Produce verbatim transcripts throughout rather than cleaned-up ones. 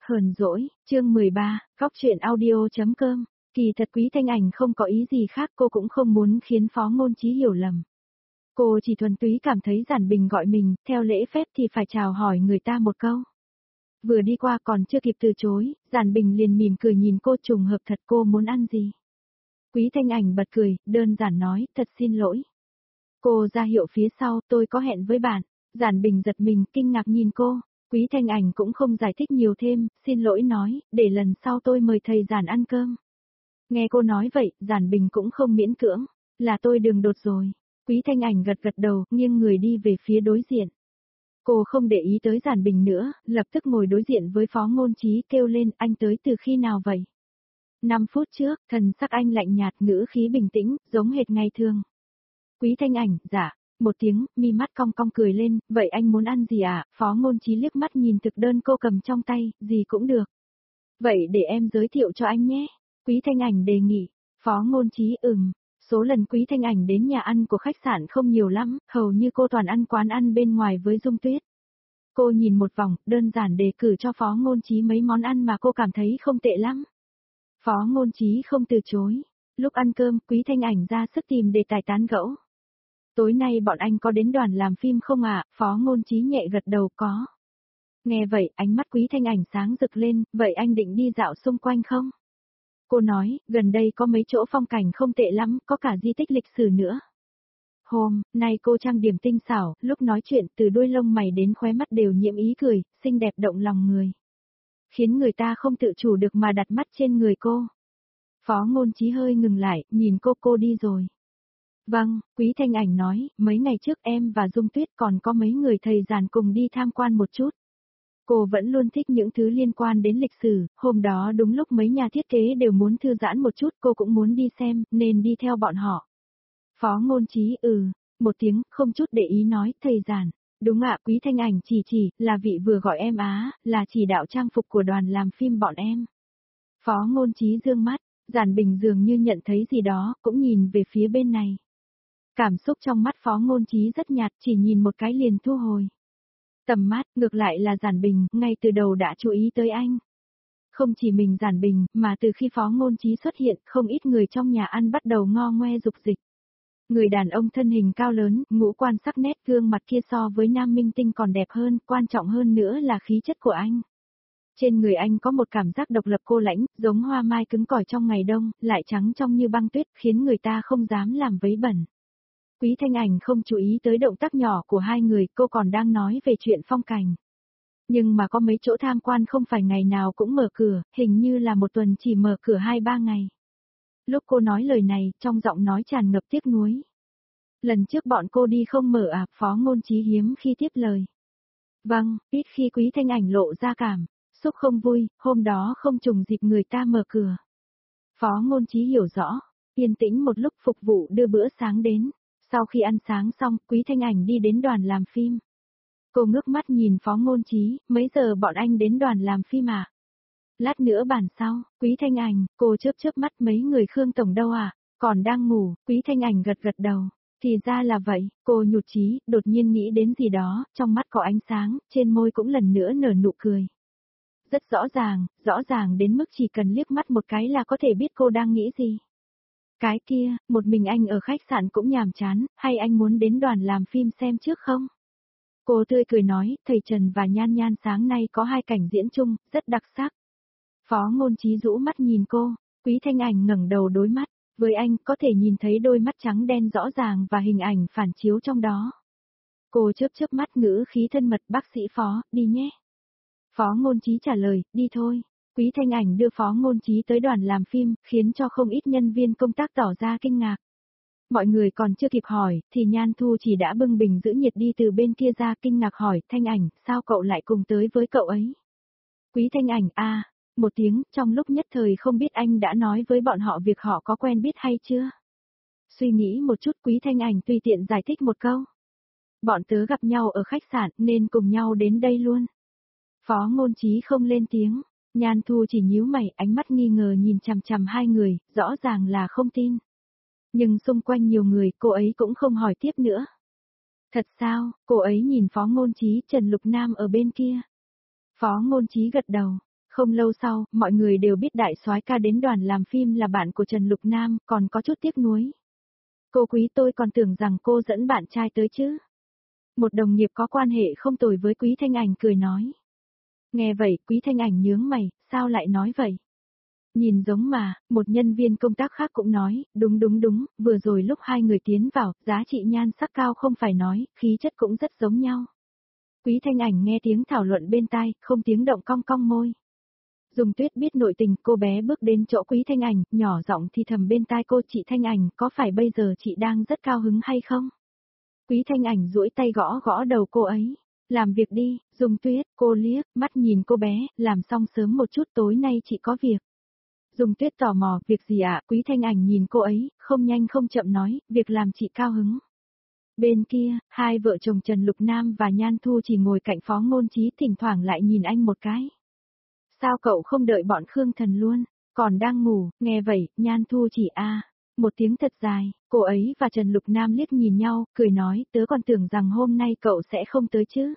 Hờn dỗi, chương mười ba, góc truyện audio chấm com. Kỳ thật Quý Thanh Ảnh không có ý gì khác, cô cũng không muốn khiến Phó Ngôn Chí hiểu lầm. Cô chỉ thuần túy cảm thấy Giản Bình gọi mình, theo lễ phép thì phải chào hỏi người ta một câu. Vừa đi qua còn chưa kịp từ chối, Giản Bình liền mỉm cười nhìn cô, trùng hợp thật, cô muốn ăn gì? Quý Thanh Ảnh bật cười, đơn giản nói, thật xin lỗi. Cô ra hiệu phía sau, tôi có hẹn với bạn. Giản Bình giật mình, kinh ngạc nhìn cô. Quý Thanh Ảnh cũng không giải thích nhiều thêm, xin lỗi nói, để lần sau tôi mời thầy Giản ăn cơm. Nghe cô nói vậy, Giản Bình cũng không miễn cưỡng, là tôi đường đột rồi. Quý Thanh Ảnh gật gật đầu, nghiêng người đi về phía đối diện. Cô không để ý tới Giản Bình nữa, lập tức ngồi đối diện với Phó Ngôn Chí, kêu lên, anh tới từ khi nào vậy? Năm phút trước, thần sắc anh lạnh nhạt, ngữ khí bình tĩnh, giống hệt ngày thường. Quý Thanh Ảnh, dạ. Một tiếng, mi mắt cong cong cười lên, vậy anh muốn ăn gì ạ? À? Phó Ngôn Chí liếc mắt nhìn thực đơn cô cầm trong tay, gì cũng được. Vậy để em giới thiệu cho anh nhé. Quý Thanh Ảnh đề nghị. Phó Ngôn Chí ừm. Số lần Quý Thanh Ảnh đến nhà ăn của khách sạn không nhiều lắm, hầu như cô toàn ăn quán ăn bên ngoài với Dung Tuyết. Cô nhìn một vòng, đơn giản đề cử cho Phó Ngôn Chí mấy món ăn mà cô cảm thấy không tệ lắm. Phó Ngôn Chí không từ chối. Lúc ăn cơm, Quý Thanh Ảnh ra sức tìm đề tài tán gẫu. Tối nay bọn anh có đến đoàn làm phim không ạ? À? Phó Ngôn Chí nhẹ gật đầu, có. Nghe vậy, ánh mắt Quý Thanh Ảnh sáng rực lên, vậy anh định đi dạo xung quanh không? Cô nói, gần đây có mấy chỗ phong cảnh không tệ lắm, có cả di tích lịch sử nữa. Hôm nay cô trang điểm tinh xảo, lúc nói chuyện từ đuôi lông mày đến khóe mắt đều nhiễm ý cười, xinh đẹp động lòng người. Khiến người ta không tự chủ được mà đặt mắt trên người cô. Phó Ngôn Chí hơi ngừng lại, nhìn cô cô đi rồi. Vâng, Quý Thanh Ảnh nói, mấy ngày trước em và Dung Tuyết còn có mấy người thầy Giản cùng đi tham quan một chút. Cô vẫn luôn thích những thứ liên quan đến lịch sử, hôm đó đúng lúc mấy nhà thiết kế đều muốn thư giãn một chút, cô cũng muốn đi xem, nên đi theo bọn họ. Phó Ngôn Chí ừ, một tiếng, không chút để ý nói, thầy Giản. Đúng ạ, Quý Thanh Ảnh chỉ chỉ, là vị vừa gọi em á, là chỉ đạo trang phục của đoàn làm phim bọn em. Phó Ngôn Chí dương mắt, Giản Bình dường như nhận thấy gì đó, cũng nhìn về phía bên này. Cảm xúc trong mắt Phó Ngôn Chí rất nhạt, chỉ nhìn một cái liền thu hồi. Tầm mắt, ngược lại là Giản Bình, ngay từ đầu đã chú ý tới anh. Không chỉ mình Giản Bình, mà từ khi Phó Ngôn Chí xuất hiện, không ít người trong nhà ăn bắt đầu ngo ngoe dục dịch. Người đàn ông thân hình cao lớn, ngũ quan sắc nét, gương mặt kia so với nam minh tinh còn đẹp hơn, quan trọng hơn nữa là khí chất của anh. Trên người anh có một cảm giác độc lập cô lãnh, giống hoa mai cứng cỏi trong ngày đông, lại trắng trong như băng tuyết, khiến người ta không dám làm vấy bẩn. Quý Thanh Ảnh không chú ý tới động tác nhỏ của hai người, cô còn đang nói về chuyện phong cảnh. Nhưng mà có mấy chỗ tham quan không phải ngày nào cũng mở cửa, hình như là một tuần chỉ mở cửa hai ba ngày. Lúc cô nói lời này, trong giọng nói tràn ngập tiếc nuối. Lần trước bọn cô đi không mở à? Phó Ngôn Chí hiếm khi tiếp lời. Vâng, ít khi Quý Thanh Ảnh lộ ra cảm xúc không vui, hôm đó không trùng dịp người ta mở cửa. Phó Ngôn Chí hiểu rõ, yên tĩnh một lúc phục vụ đưa bữa sáng đến. Sau khi ăn sáng xong, Quý Thanh Ảnh đi đến đoàn làm phim. Cô ngước mắt nhìn Phó Ngôn Chí, mấy giờ bọn anh đến đoàn làm phim à? Lát nữa bàn sau, Quý Thanh Ảnh, cô chớp chớp mắt, mấy người Khương Tổng đâu à? Còn đang ngủ, Quý Thanh Ảnh gật gật đầu. Thì ra là vậy, cô nhụt chí, đột nhiên nghĩ đến gì đó, trong mắt có ánh sáng, trên môi cũng lần nữa nở nụ cười. Rất rõ ràng, rõ ràng đến mức chỉ cần liếc mắt một cái là có thể biết cô đang nghĩ gì. Cái kia, một mình anh ở khách sạn cũng nhàm chán, hay anh muốn đến đoàn làm phim xem trước không? Cô tươi cười nói, thầy Trần và Nhan Nhan sáng nay có hai cảnh diễn chung, rất đặc sắc. Phó Ngôn Chí rũ mắt nhìn cô, Quý Thanh Ảnh ngẩng đầu đối mắt, với anh có thể nhìn thấy đôi mắt trắng đen rõ ràng và hình ảnh phản chiếu trong đó. Cô chớp chớp mắt, ngữ khí thân mật, bác sĩ Phó, đi nhé. Phó Ngôn Chí trả lời, đi thôi. Quý Thanh Ảnh đưa Phó Ngôn Chí tới đoàn làm phim, khiến cho không ít nhân viên công tác tỏ ra kinh ngạc. Mọi người còn chưa kịp hỏi, thì Nhan Thu chỉ đã bưng bình giữ nhiệt đi từ bên kia ra, kinh ngạc hỏi, Thanh Ảnh, sao cậu lại cùng tới với cậu ấy? Quý Thanh Ảnh, a, à, một tiếng, trong lúc nhất thời không biết anh đã nói với bọn họ việc họ có quen biết hay chưa? Suy nghĩ một chút, Quý Thanh Ảnh tùy tiện giải thích một câu. Bọn tớ gặp nhau ở khách sạn, nên cùng nhau đến đây luôn. Phó Ngôn Chí không lên tiếng. Nhan Thu chỉ nhíu mày, ánh mắt nghi ngờ nhìn chằm chằm hai người, rõ ràng là không tin. Nhưng xung quanh nhiều người, cô ấy cũng không hỏi tiếp nữa. Thật sao? Cô ấy nhìn Phó Ngôn Chí, Trần Lục Nam ở bên kia. Phó Ngôn Chí gật đầu. Không lâu sau, mọi người đều biết đại soái ca đến đoàn làm phim là bạn của Trần Lục Nam, còn có chút tiếc nuối. Cô Quý tôi còn tưởng rằng cô dẫn bạn trai tới chứ. Một đồng nghiệp có quan hệ không tồi với Quý Thanh Ảnh cười nói. Nghe vậy, Quý Thanh Ảnh nhướng mày, sao lại nói vậy? Nhìn giống mà, một nhân viên công tác khác cũng nói, đúng đúng đúng, vừa rồi lúc hai người tiến vào, giá trị nhan sắc cao không phải nói, khí chất cũng rất giống nhau. Quý Thanh Ảnh nghe tiếng thảo luận bên tai, không tiếng động cong cong môi. Dung Tuyết biết nội tình, cô bé bước đến chỗ Quý Thanh Ảnh, nhỏ giọng thì thầm bên tai cô, chị Thanh Ảnh, có phải bây giờ chị đang rất cao hứng hay không? Quý Thanh Ảnh duỗi tay gõ gõ đầu cô ấy. Làm việc đi, Dung Tuyết, cô liếc, mắt nhìn cô bé, làm xong sớm một chút tối nay chị có việc. Dung Tuyết tò mò, việc gì ạ? À? Quý Thanh Ảnh nhìn cô ấy, không nhanh không chậm nói, việc làm chị cao hứng. Bên kia, hai vợ chồng Trần Lục Nam và Nhan Thu chỉ ngồi cạnh Phó Ngôn Chí thỉnh thoảng lại nhìn anh một cái. Sao cậu không đợi bọn Khương Thần luôn, còn đang ngủ, nghe vậy, Nhan Thu chỉ a à. Một tiếng thật dài, cô ấy và Trần Lục Nam liếc nhìn nhau, cười nói, tớ còn tưởng rằng hôm nay cậu sẽ không tới chứ.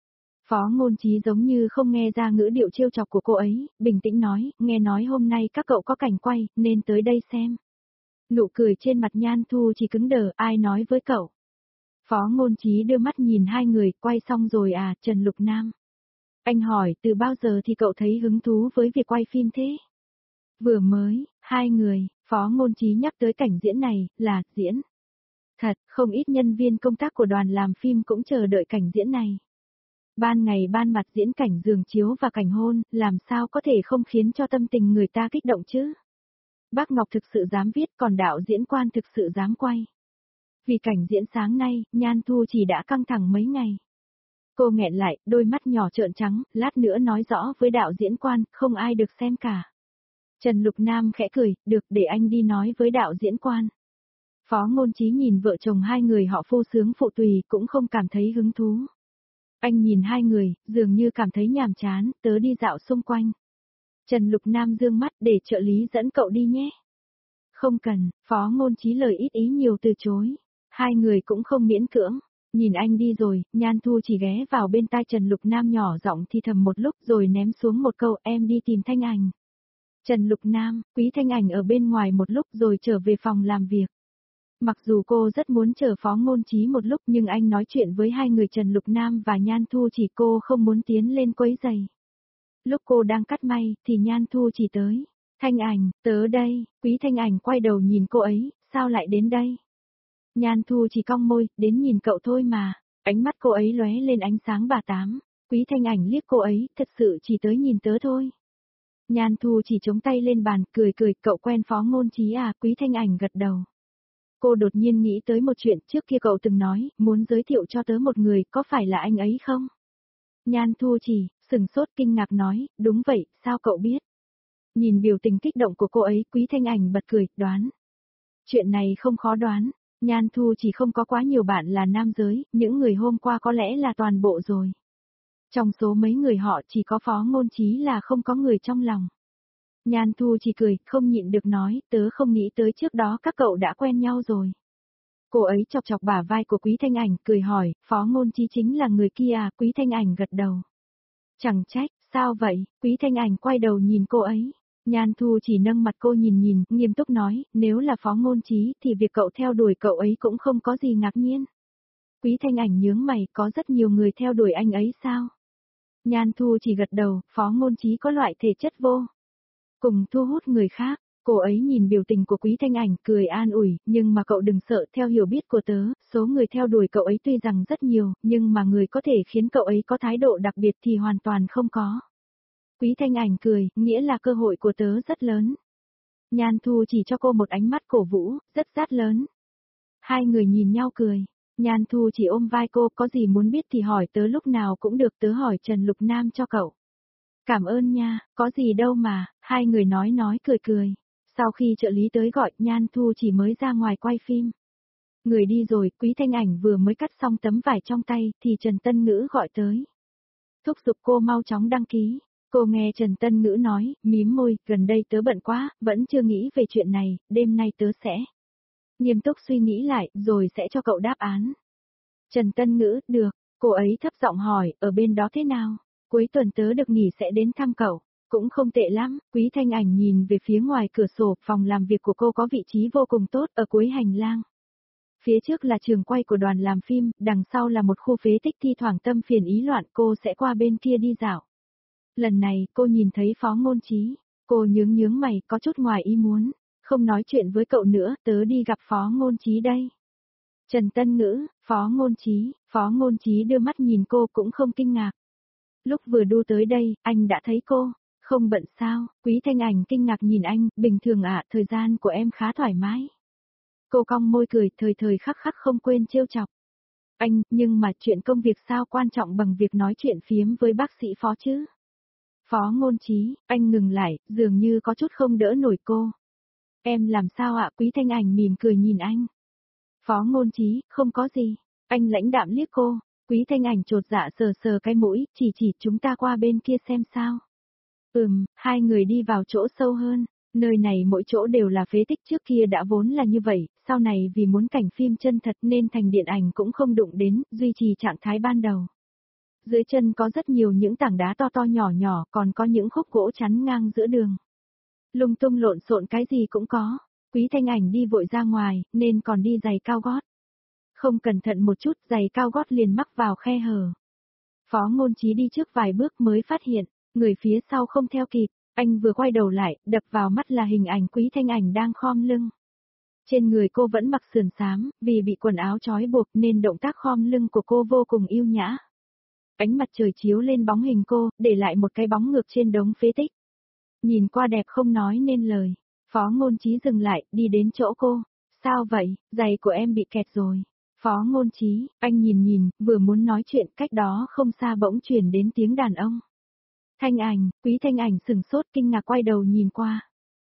Phó Ngôn Chí giống như không nghe ra ngữ điệu trêu chọc của cô ấy, bình tĩnh nói, nghe nói hôm nay các cậu có cảnh quay, nên tới đây xem. Nụ cười trên mặt Nhan Thu chỉ cứng đờ, ai nói với cậu. Phó Ngôn Chí đưa mắt nhìn hai người, quay xong rồi à, Trần Lục Nam. Anh hỏi, từ bao giờ thì cậu thấy hứng thú với việc quay phim thế? Vừa mới, hai người, Phó Ngôn Chí nhắc tới cảnh diễn này, là, diễn. Thật, không ít nhân viên công tác của đoàn làm phim cũng chờ đợi cảnh diễn này. Ban ngày ban mặt diễn cảnh giường chiếu và cảnh hôn, làm sao có thể không khiến cho tâm tình người ta kích động chứ? Bác Ngọc thực sự dám viết, còn đạo diễn quan thực sự dám quay. Vì cảnh diễn sáng nay, Nhan Thu chỉ đã căng thẳng mấy ngày. Cô nghẹn lại, đôi mắt nhỏ trợn trắng, lát nữa nói rõ với đạo diễn quan, không ai được xem cả. Trần Lục Nam khẽ cười, được để anh đi nói với đạo diễn quan. Phó Ngôn Chí nhìn vợ chồng hai người họ phu sướng phụ tùy cũng không cảm thấy hứng thú. Anh nhìn hai người, dường như cảm thấy nhàm chán, tớ đi dạo xung quanh. Trần Lục Nam dương mắt để trợ lý dẫn cậu đi nhé. Không cần, Phó Ngôn Chí lời ít ý nhiều từ chối. Hai người cũng không miễn cưỡng. Nhìn anh đi rồi, Nhan Thu chỉ ghé vào bên tai Trần Lục Nam nhỏ giọng thì thầm một lúc rồi ném xuống một câu em đi tìm Thanh Ảnh. Trần Lục Nam, Quý Thanh Ảnh ở bên ngoài một lúc rồi trở về phòng làm việc. Mặc dù cô rất muốn chờ Phó Ngôn Chí một lúc nhưng anh nói chuyện với hai người Trần Lục Nam và Nhan Thu chỉ cô không muốn tiến lên quấy giày. Lúc cô đang cắt may thì Nhan Thu chỉ tới. Thanh Ảnh, tớ đây, Quý Thanh Ảnh quay đầu nhìn cô ấy, sao lại đến đây? Nhan Thu chỉ cong môi, đến nhìn cậu thôi mà, ánh mắt cô ấy lóe lên ánh sáng bà tám. Quý Thanh Ảnh liếc cô ấy, thật sự chỉ tới nhìn tớ thôi. Nhan Thu chỉ chống tay lên bàn, cười cười, cậu quen Phó Ngôn Chí à, Quý Thanh Ảnh gật đầu. Cô đột nhiên nghĩ tới một chuyện trước kia cậu từng nói, muốn giới thiệu cho tớ một người, có phải là anh ấy không? Nhan Thu chỉ, sừng sốt kinh ngạc nói, đúng vậy, sao cậu biết? Nhìn biểu tình kích động của cô ấy, Quý Thanh Ảnh bật cười, đoán. Chuyện này không khó đoán, Nhan Thu chỉ không có quá nhiều bạn là nam giới, những người hôm qua có lẽ là toàn bộ rồi. Trong số mấy người họ chỉ có Phó Ngôn Chí là không có người trong lòng. Nhan Thu chỉ cười, không nhịn được nói, tớ không nghĩ tới trước đó các cậu đã quen nhau rồi. Cô ấy chọc chọc bả vai của Quý Thanh Ảnh, cười hỏi, Phó Ngôn Chí chính là người kia à, Quý Thanh Ảnh gật đầu. Chẳng trách, sao vậy, Quý Thanh Ảnh quay đầu nhìn cô ấy. Nhan Thu chỉ nâng mặt cô nhìn nhìn, nghiêm túc nói, nếu là Phó Ngôn Chí thì việc cậu theo đuổi cậu ấy cũng không có gì ngạc nhiên. Quý Thanh Ảnh nhướng mày, có rất nhiều người theo đuổi anh ấy sao? Nhan Thu chỉ gật đầu, Phó Ngôn Chí có loại thể chất vô cùng thu hút người khác. Cô ấy nhìn biểu tình của Quý Thanh Ảnh, cười an ủi, nhưng mà cậu đừng sợ, theo hiểu biết của tớ, số người theo đuổi cậu ấy tuy rằng rất nhiều, nhưng mà người có thể khiến cậu ấy có thái độ đặc biệt thì hoàn toàn không có. Quý Thanh Ảnh cười, nghĩa là cơ hội của tớ rất lớn. Nhan Thu chỉ cho cô một ánh mắt cổ vũ, rất rất lớn. Hai người nhìn nhau cười. Nhan Thu chỉ ôm vai cô, có gì muốn biết thì hỏi tớ lúc nào cũng được, tớ hỏi Trần Lục Nam cho cậu. Cảm ơn nha, có gì đâu mà, hai người nói nói cười cười. Sau khi trợ lý tới gọi, Nhan Thu chỉ mới ra ngoài quay phim. Người đi rồi, Quý Thanh Ảnh vừa mới cắt xong tấm vải trong tay, thì Trần Tân Ngữ gọi tới. Thúc giục cô mau chóng đăng ký. Cô nghe Trần Tân Ngữ nói, mím môi, gần đây tớ bận quá, vẫn chưa nghĩ về chuyện này, đêm nay tớ sẽ nghiêm túc suy nghĩ lại, rồi sẽ cho cậu đáp án. Trần Tân Ngữ, được, cô ấy thấp giọng hỏi, ở bên đó thế nào? Cuối tuần tớ được nghỉ sẽ đến thăm cậu. Cũng không tệ lắm, Quý Thanh Ảnh nhìn về phía ngoài cửa sổ, phòng làm việc của cô có vị trí vô cùng tốt ở cuối hành lang. Phía trước là trường quay của đoàn làm phim, đằng sau là một khu phế tích thi thoảng tâm phiền ý loạn, cô sẽ qua bên kia đi dạo. Lần này, cô nhìn thấy Phó Ngôn Chí, cô nhướng nhướng mày, có chút ngoài ý muốn, không nói chuyện với cậu nữa, tớ đi gặp Phó Ngôn Chí đây. Trần Tân Ngữ, Phó Ngôn Chí, Phó Ngôn Chí đưa mắt nhìn cô cũng không kinh ngạc. Lúc vừa đu tới đây, anh đã thấy cô, không bận sao, Quý Thanh Ảnh kinh ngạc nhìn anh, bình thường ạ, thời gian của em khá thoải mái. Cô cong môi cười, thời thời khắc khắc không quên trêu chọc. Anh, nhưng mà chuyện công việc sao quan trọng bằng việc nói chuyện phiếm với bác sĩ Phó chứ? Phó Ngôn Chí, anh ngừng lại, dường như có chút không đỡ nổi cô. Em làm sao ạ? Quý Thanh Ảnh mỉm cười nhìn anh. Phó Ngôn Chí, không có gì. Anh lãnh đạm liếc cô. Quý Thanh Ảnh chột dạ sờ sờ cái mũi, chỉ chỉ chúng ta qua bên kia xem sao. Ừm, hai người đi vào chỗ sâu hơn. Nơi này mỗi chỗ đều là phế tích, trước kia đã vốn là như vậy, sau này vì muốn cảnh phim chân thật nên thành điện ảnh cũng không đụng đến, duy trì trạng thái ban đầu. Dưới chân có rất nhiều những tảng đá to to nhỏ nhỏ, còn có những khúc gỗ chắn ngang giữa đường. Lung tung lộn xộn cái gì cũng có. Quý Thanh Ảnh đi vội ra ngoài, nên còn đi giày cao gót. Không cẩn thận một chút, giày cao gót liền mắc vào khe hở. Phó Ngôn Chí đi trước vài bước mới phát hiện, người phía sau không theo kịp. Anh vừa quay đầu lại, đập vào mắt là hình ảnh Quý Thanh Ảnh đang khom lưng. Trên người cô vẫn mặc sườn xám, vì bị quần áo trói buộc nên động tác khom lưng của cô vô cùng yêu nhã. Ánh mặt trời chiếu lên bóng hình cô, để lại một cái bóng ngược trên đống phế tích. Nhìn qua đẹp không nói nên lời. Phó Ngôn Chí dừng lại, đi đến chỗ cô. Sao vậy, giày của em bị kẹt rồi. Phó Ngôn Chí, anh nhìn nhìn, vừa muốn nói chuyện, cách đó không xa bỗng truyền đến tiếng đàn ông. Thanh Ảnh, Quý Thanh Ảnh sừng sốt kinh ngạc quay đầu nhìn qua.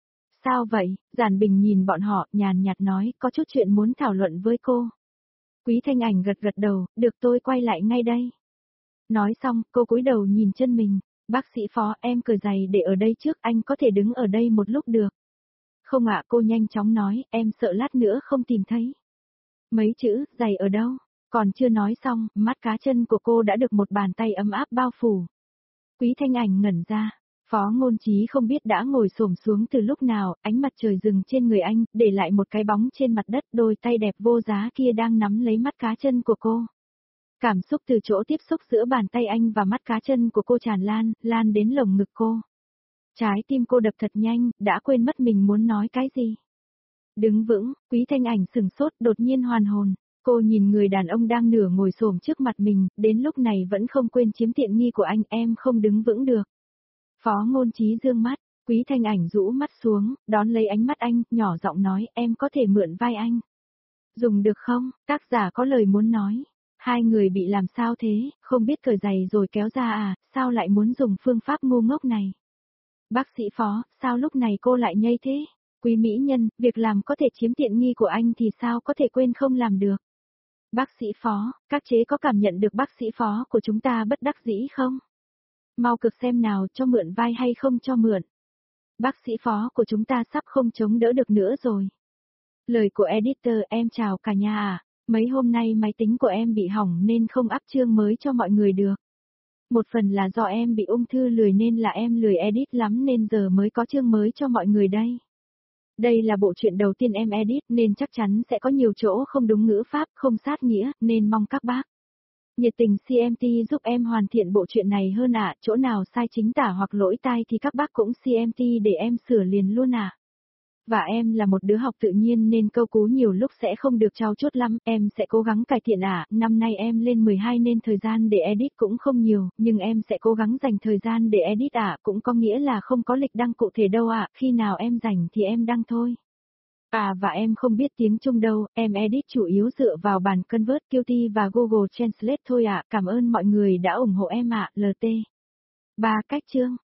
Sao vậy? Giản Bình nhìn bọn họ, nhàn nhạt nói, có chút chuyện muốn thảo luận với cô. Quý Thanh Ảnh gật gật đầu, được tôi quay lại ngay đây. Nói xong, cô cúi đầu nhìn chân mình. Bác sĩ Phó, em cởi giày để ở đây trước, anh có thể đứng ở đây một lúc được. Không ạ, cô nhanh chóng nói, em sợ lát nữa không tìm thấy. Mấy chữ, giày ở đâu? Còn chưa nói xong, mắt cá chân của cô đã được một bàn tay ấm áp bao phủ. Quý Thanh Ảnh ngẩn ra. Phó Ngôn Chí không biết đã ngồi xổm xuống từ lúc nào, ánh mặt trời dừng trên người anh, để lại một cái bóng trên mặt đất, đôi tay đẹp vô giá kia đang nắm lấy mắt cá chân của cô. Cảm xúc từ chỗ tiếp xúc giữa bàn tay anh và mắt cá chân của cô tràn lan, lan đến lồng ngực cô. Trái tim cô đập thật nhanh, đã quên mất mình muốn nói cái gì. Đứng vững, Quý Thanh Ảnh sừng sốt, đột nhiên hoàn hồn. Cô nhìn người đàn ông đang nửa ngồi xổm trước mặt mình, đến lúc này vẫn không quên chiếm tiện nghi của anh, em không đứng vững được. Phó Ngôn Chí dương mắt, Quý Thanh Ảnh rũ mắt xuống, đón lấy ánh mắt anh, nhỏ giọng nói, em có thể mượn vai anh. Dùng được không? Tác giả có lời muốn nói. Hai người bị làm sao thế, không biết cởi giày rồi kéo ra à, sao lại muốn dùng phương pháp ngu ngốc này? Bác sĩ Phó, sao lúc này cô lại nhây thế? Quý mỹ nhân, việc làm có thể chiếm tiện nghi của anh thì sao có thể quên không làm được? Bác sĩ Phó, các chế có cảm nhận được bác sĩ Phó của chúng ta bất đắc dĩ không? Mau cực xem nào, cho mượn vai hay không cho mượn. Bác sĩ Phó của chúng ta sắp không chống đỡ được nữa rồi. Lời của editor, em chào cả nhà à, mấy hôm nay máy tính của em bị hỏng nên không up chương mới cho mọi người được. Một phần là do em bị ung thư lười nên là em lười edit lắm nên giờ mới có chương mới cho mọi người đây. Đây là bộ truyện đầu tiên em edit nên chắc chắn sẽ có nhiều chỗ không đúng ngữ pháp, không sát nghĩa, nên mong các bác nhiệt tình xê em tê giúp em hoàn thiện bộ truyện này hơn ạ, chỗ nào sai chính tả hoặc lỗi tai thì các bác cũng xê em tê để em sửa liền luôn ạ. Và em là một đứa học tự nhiên nên câu cú nhiều lúc sẽ không được trau chuốt lắm, em sẽ cố gắng cải thiện ạ, năm nay em lên mười hai nên thời gian để edit cũng không nhiều, nhưng em sẽ cố gắng dành thời gian để edit ạ, cũng có nghĩa là không có lịch đăng cụ thể đâu ạ, khi nào em rảnh thì em đăng thôi. À và em không biết tiếng Trung đâu, em edit chủ yếu dựa vào bản Convert, Qt và Google Translate thôi ạ, cảm ơn mọi người đã ủng hộ em ạ, lờ tê. ba cách chương.